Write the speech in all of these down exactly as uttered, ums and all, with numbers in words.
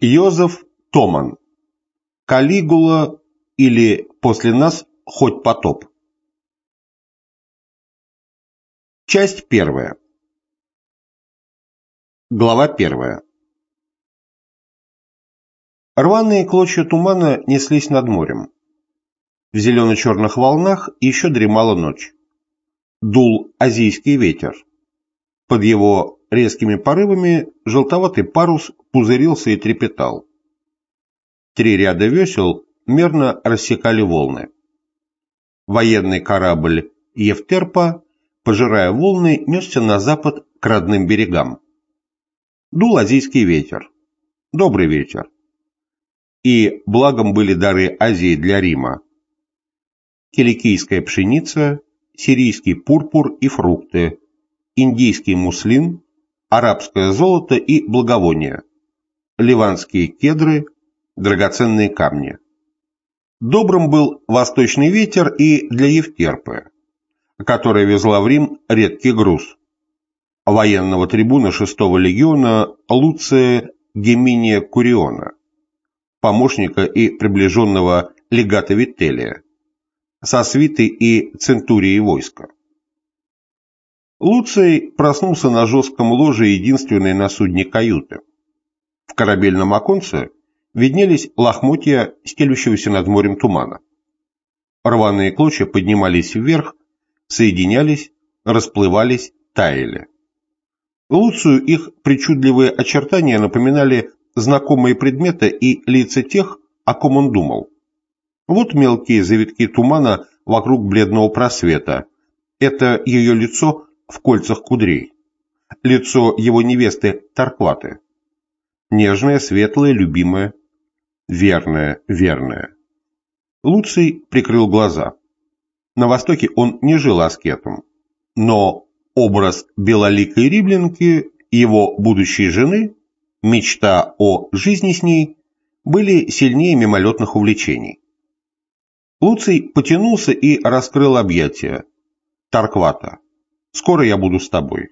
Йозеф Томан. Калигула или «После нас хоть потоп». Часть первая. Глава первая. Рваные клочья тумана неслись над морем. В зелено-черных волнах еще дремала ночь. Дул азийский ветер. Под его резкими порывами желтоватый парус пузырился и трепетал. Три ряда весел мерно рассекали волны. Военный корабль «Евтерпа», пожирая волны, несся на запад к родным берегам. Дул азийский ветер. Добрый ветер. И благом были дары Азии для Рима. Киликийская пшеница, сирийский пурпур и фрукты, индийский муслин, арабское золото и благовония, ливанские кедры, драгоценные камни. Добрым был восточный ветер и для Евтерпы, которая везла в Рим редкий груз, военного трибуна шестого легиона Луция Геминия Куриона, помощника и приближенного легата Вителия, со свитой и центурией войска. Луций проснулся на жестком ложе единственной на судне каюты. В корабельном оконце виднелись лохмотья стелющегося над морем тумана. Рваные клочья поднимались вверх, соединялись, расплывались, таяли. Луцию их причудливые очертания напоминали знакомые предметы и лица тех, о ком он думал. Вот мелкие завитки тумана вокруг бледного просвета. Это ее лицо в кольцах кудрей. Лицо его невесты Торкваты. Нежное, светлое, любимое. Верное, верное. Луций прикрыл глаза. На Востоке он не жил аскетом. Но образ белоликой римлянки, его будущей жены, мечта о жизни с ней, были сильнее мимолетных увлечений. Луций потянулся и раскрыл объятия. «Торквата, скоро я буду с тобой».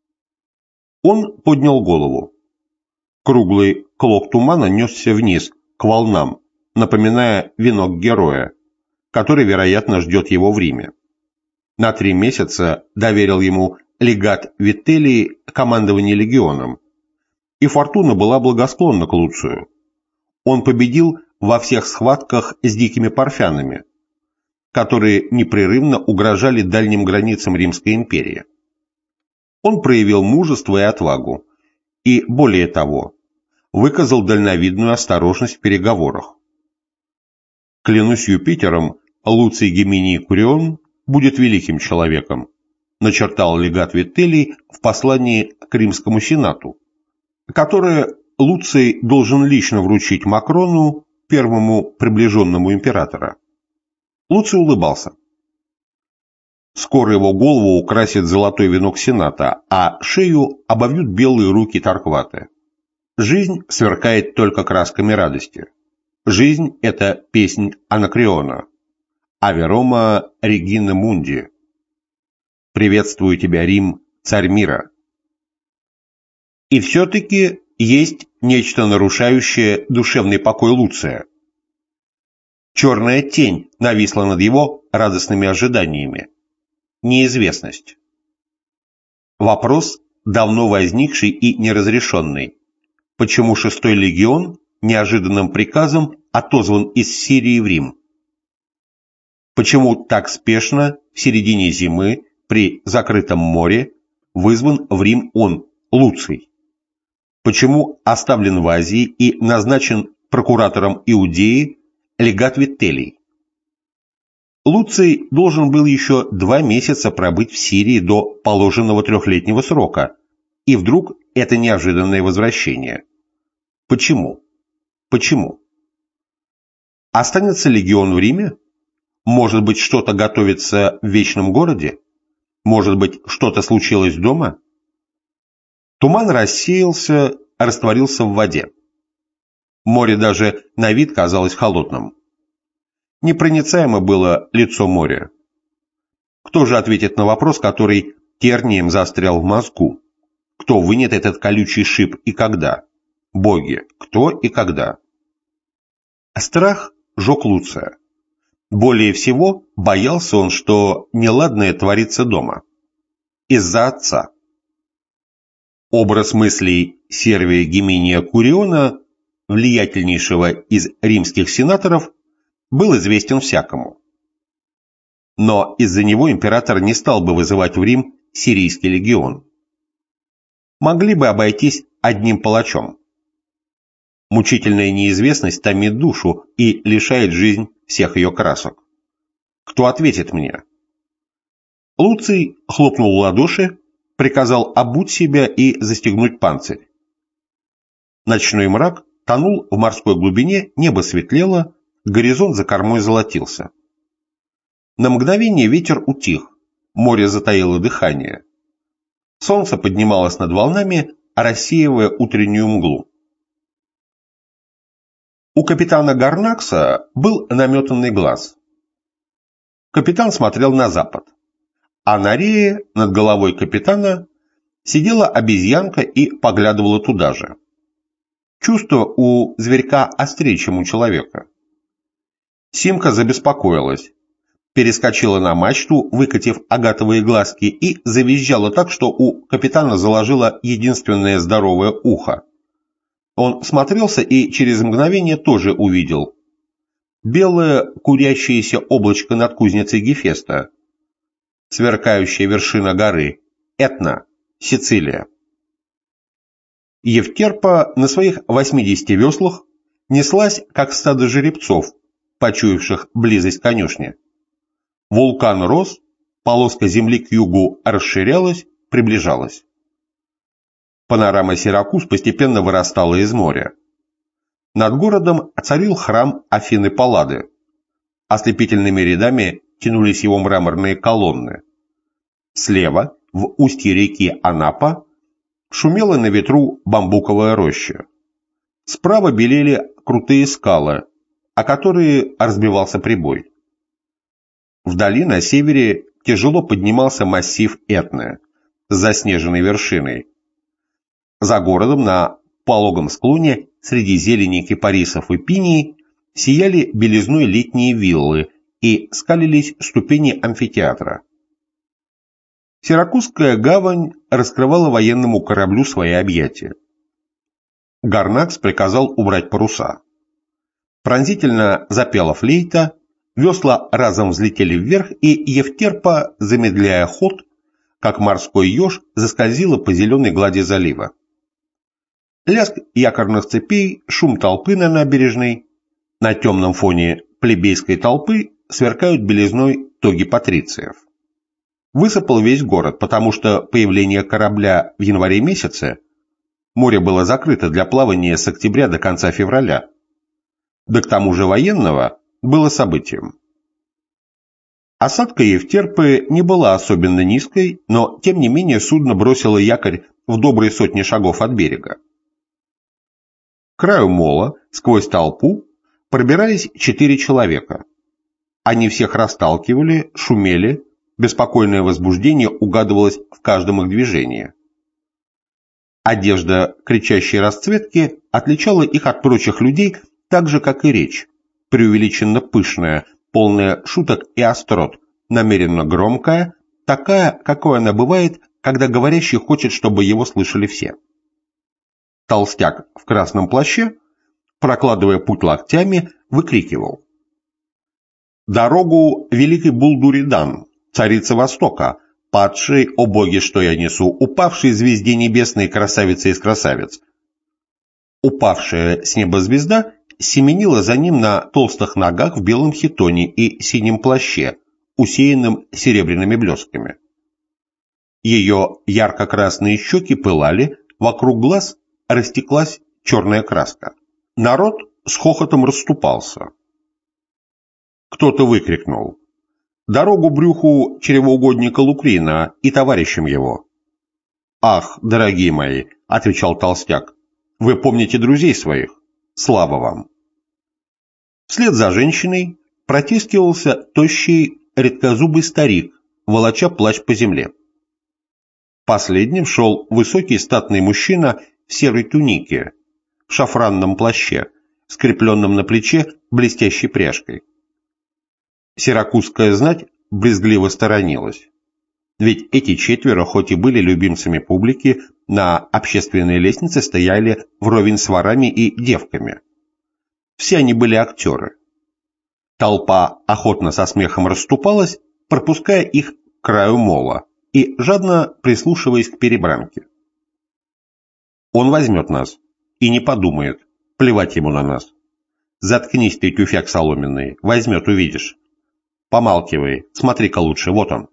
Он поднял голову. Круглый клок тумана несся вниз, к волнам, напоминая венок героя, который, вероятно, ждет его в Риме. На три месяца доверил ему легат Вителий командование легионом, и фортуна была благосклонна к Луцию. Он победил во всех схватках с дикими парфянами, которые непрерывно угрожали дальним границам Римской империи. Он проявил мужество и отвагу, и, более того, выказал дальновидную осторожность в переговорах. «Клянусь Юпитером, Луций Геминий Курион будет великим человеком», начертал легат Вителий в послании к Римскому сенату, которое Луций должен лично вручить Макрону, первому приближенному императора. Луций улыбался. Скоро его голову украсит золотой венок сената, а шею обовьют белые руки Торкваты. Жизнь сверкает только красками радости. Жизнь – это песнь Анакреона. Аве Рома Регина Мунди. Приветствую тебя, Рим, царь мира. И все-таки есть нечто, нарушающее душевный покой Луция. Черная тень нависла над его радостными ожиданиями. Неизвестность. Вопрос, давно возникший и неразрешенный. Почему шестой легион неожиданным приказом отозван из Сирии в Рим? Почему так спешно, в середине зимы, при закрытом море, вызван в Рим он, Луций? Почему оставлен в Азии и назначен прокуратором Иудеи легат Вителий? Луций должен был еще два месяца пробыть в Сирии до положенного трехлетнего срока, и вдруг это неожиданное возвращение. Почему? Почему? Останется легион в Риме? Может быть, что-то готовится в Вечном городе? Может быть, что-то случилось дома? Туман рассеялся, растворился в воде. Море даже на вид казалось холодным. Непроницаемо было лицо моря. Кто же ответит на вопрос, который тернием застрял в мозгу? Кто вынет этот колючий шип и когда? Боги, кто и когда? Страх жег Луция. Более всего боялся он, что неладное творится дома. Из-за отца. Образ мыслей Сервия Геминия Куриона, влиятельнейшего из римских сенаторов, был известен всякому. Но из-за него император не стал бы вызывать в Рим сирийский легион. Могли бы обойтись одним палачом. Мучительная неизвестность томит душу и лишает жизнь всех ее красок. Кто ответит мне? Луций хлопнул в ладоши, приказал обуть себя и застегнуть панцирь. Ночной мрак тонул в морской глубине, небо светлело, горизонт за кормой золотился. На мгновение ветер утих, море затаило дыхание. Солнце поднималось над волнами, рассеивая утреннюю мглу. У капитана Гарнакса был наметанный глаз. Капитан смотрел на запад, а на рее над головой капитана сидела обезьянка и поглядывала туда же. Чувство у зверька острее, чем у человека. Симка забеспокоилась, перескочила на мачту, выкатив агатовые глазки, и завизжала так, что у капитана заложило единственное здоровое ухо. Он смотрелся и через мгновение тоже увидел белое курящееся облачко над кузницей Гефеста, сверкающая вершина горы, Этна, Сицилия. Евтерпа на своих восьмидесяти веслах неслась, как стадо жеребцов, почуявших близость конюшни. Вулкан рос, полоска земли к югу расширялась, приближалась. Панорама Сиракуз постепенно вырастала из моря. Над городом царил храм Афины Паллады. Ослепительными рядами тянулись его мраморные колонны. Слева, в устье реки Анапа, шумела на ветру бамбуковая роща. Справа белели крутые скалы, о которые разбивался прибой. Вдали на севере тяжело поднимался массив Этны с заснеженной вершиной. За городом на пологом склоне среди зелени кипарисов и пиний сияли белизной летние виллы и скалились ступени амфитеатра. Сиракузская гавань раскрывала военному кораблю свои объятия. Гарнакс приказал убрать паруса. Пронзительно запела флейта, весла разом взлетели вверх, и Евтерпа, замедляя ход, как морской еж, заскользила по зеленой глади залива. Лязг якорных цепей, шум толпы на набережной. На темном фоне плебейской толпы сверкают белизной тоги патрициев. Высыпал весь город, потому что появление корабля в январе месяце, море было закрыто для плавания с октября до конца февраля, да к тому же военного, было событием. Осадка Евтерпы не была особенно низкой, но тем не менее судно бросило якорь в добрые сотни шагов от берега. К краю мола, сквозь толпу, пробирались четыре человека. Они всех расталкивали, шумели, беспокойное возбуждение угадывалось в каждом их движении. Одежда кричащей расцветки отличала их от прочих людей так же, как и речь, преувеличенно пышная, полная шуток и острот, намеренно громкая, такая, какой она бывает, когда говорящий хочет, чтобы его слышали все. Толстяк в красном плаще, прокладывая путь локтями, выкрикивал: «Дорогу великий Булдуридан, царица Востока, падшей, о боги, что я несу, упавшей звезде небесной, красавица из красавиц». Упавшая с неба звезда семенила за ним на толстых ногах в белом хитоне и синем плаще, усеянном серебряными блестками. Ее ярко-красные щеки пылали, вокруг глаз растеклась черная краска. Народ с хохотом расступался. Кто-то выкрикнул: «Дорогу брюху чревоугодника Лукрина и товарищам его». «Ах, дорогие мои», — отвечал толстяк, — «вы помните друзей своих? Слава вам». Вслед за женщиной протискивался тощий редкозубый старик, волоча плащ по земле. Последним шел высокий статный мужчина в серой тунике, в шафранном плаще, скрепленном на плече блестящей пряжкой. Сиракузская знать брезгливо сторонилась. Ведь эти четверо, хоть и были любимцами публики, на общественной лестнице стояли вровень с ворами и девками. Все они были актеры. Толпа охотно со смехом расступалась, пропуская их к краю мола и жадно прислушиваясь к перебранке. Он возьмет нас и не подумает, плевать ему на нас. Заткнись ты, тюфяк соломенный, возьмет, увидишь. Помалкивай, смотри-ка лучше, вот он.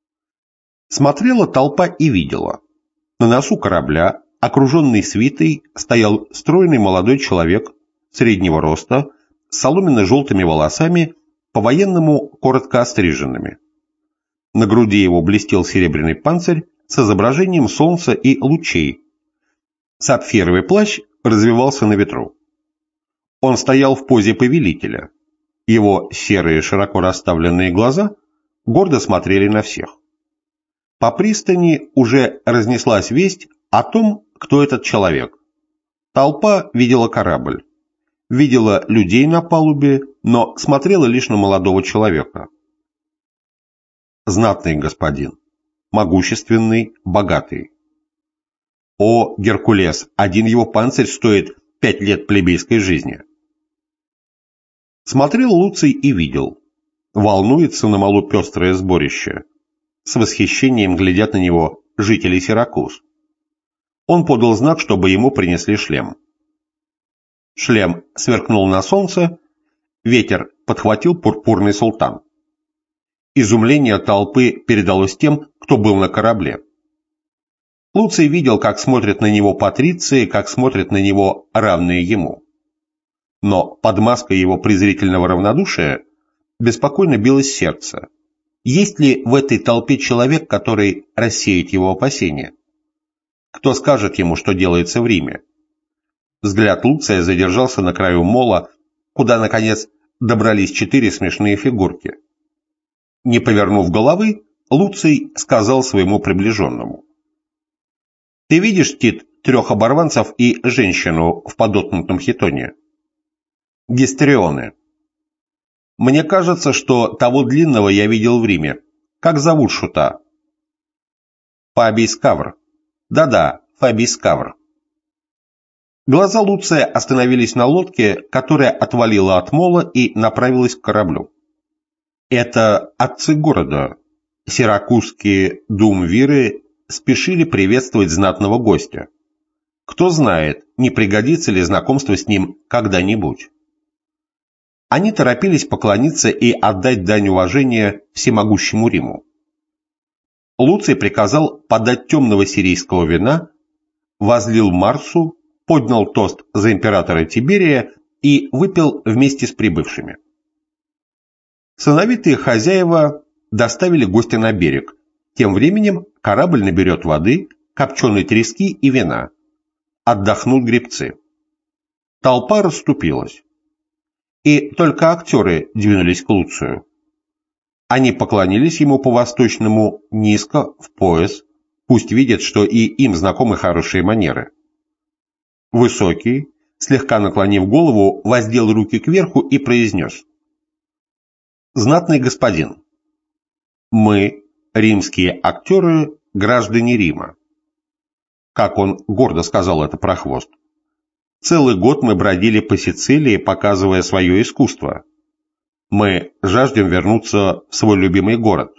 Смотрела толпа и видела. На носу корабля, окруженный свитой, стоял стройный молодой человек среднего роста, с соломенно-желтыми волосами, по-военному коротко остриженными. На груди его блестел серебряный панцирь с изображением солнца и лучей. Сапфировый плащ развивался на ветру. Он стоял в позе повелителя. Его серые широко расставленные глаза гордо смотрели на всех. По пристани уже разнеслась весть о том, кто этот человек. Толпа видела корабль, видела людей на палубе, но смотрела лишь на молодого человека. Знатный господин, могущественный, богатый. О, Геркулес, один его панцирь стоит пять лет плебейской жизни. Смотрел Луций и видел. Волнуется на малу пестрое сборище. С восхищением глядят на него жители Сиракуз. Он подал знак, чтобы ему принесли шлем. Шлем сверкнул на солнце, ветер подхватил пурпурный султан. Изумление толпы передалось тем, кто был на корабле. Луций видел, как смотрят на него патриции, как смотрят на него равные ему. Но под маской его презрительного равнодушия беспокойно билось сердце. Есть ли в этой толпе человек, который рассеет его опасения? Кто скажет ему, что делается в Риме? Взгляд Луция задержался на краю мола, куда, наконец, добрались четыре смешные фигурки. Не повернув головы, Луций сказал своему приближенному: «Ты видишь, Тит, трех оборванцев и женщину в подоткнутом хитоне? Гистрионы. Мне кажется, что того длинного я видел в Риме. Как зовут шута?» «Фабий Скавр». «Да-да, Фабий Скавр». Глаза Луция остановились на лодке, которая отвалила от мола и направилась к кораблю. Это отцы города, сиракузские думвиры, спешили приветствовать знатного гостя. Кто знает, не пригодится ли знакомство с ним когда-нибудь. Они торопились поклониться и отдать дань уважения всемогущему Риму. Луций приказал подать темного сирийского вина, возлил Марсу, поднял тост за императора Тиберия и выпил вместе с прибывшими. Сыновитые хозяева доставили гостя на берег. Тем временем корабль наберет воды, копченой трески и вина. Отдохнут гребцы. Толпа расступилась. И только актеры двинулись к Луцию. Они поклонились ему по-восточному низко, в пояс, пусть видят, что и им знакомы хорошие манеры. Высокий, слегка наклонив голову, воздел руки кверху и произнес: «Знатный господин, мы, римские актеры, граждане Рима». Как он гордо сказал это прохвост. «Целый год мы бродили по Сицилии, показывая свое искусство. Мы жаждем вернуться в свой любимый город.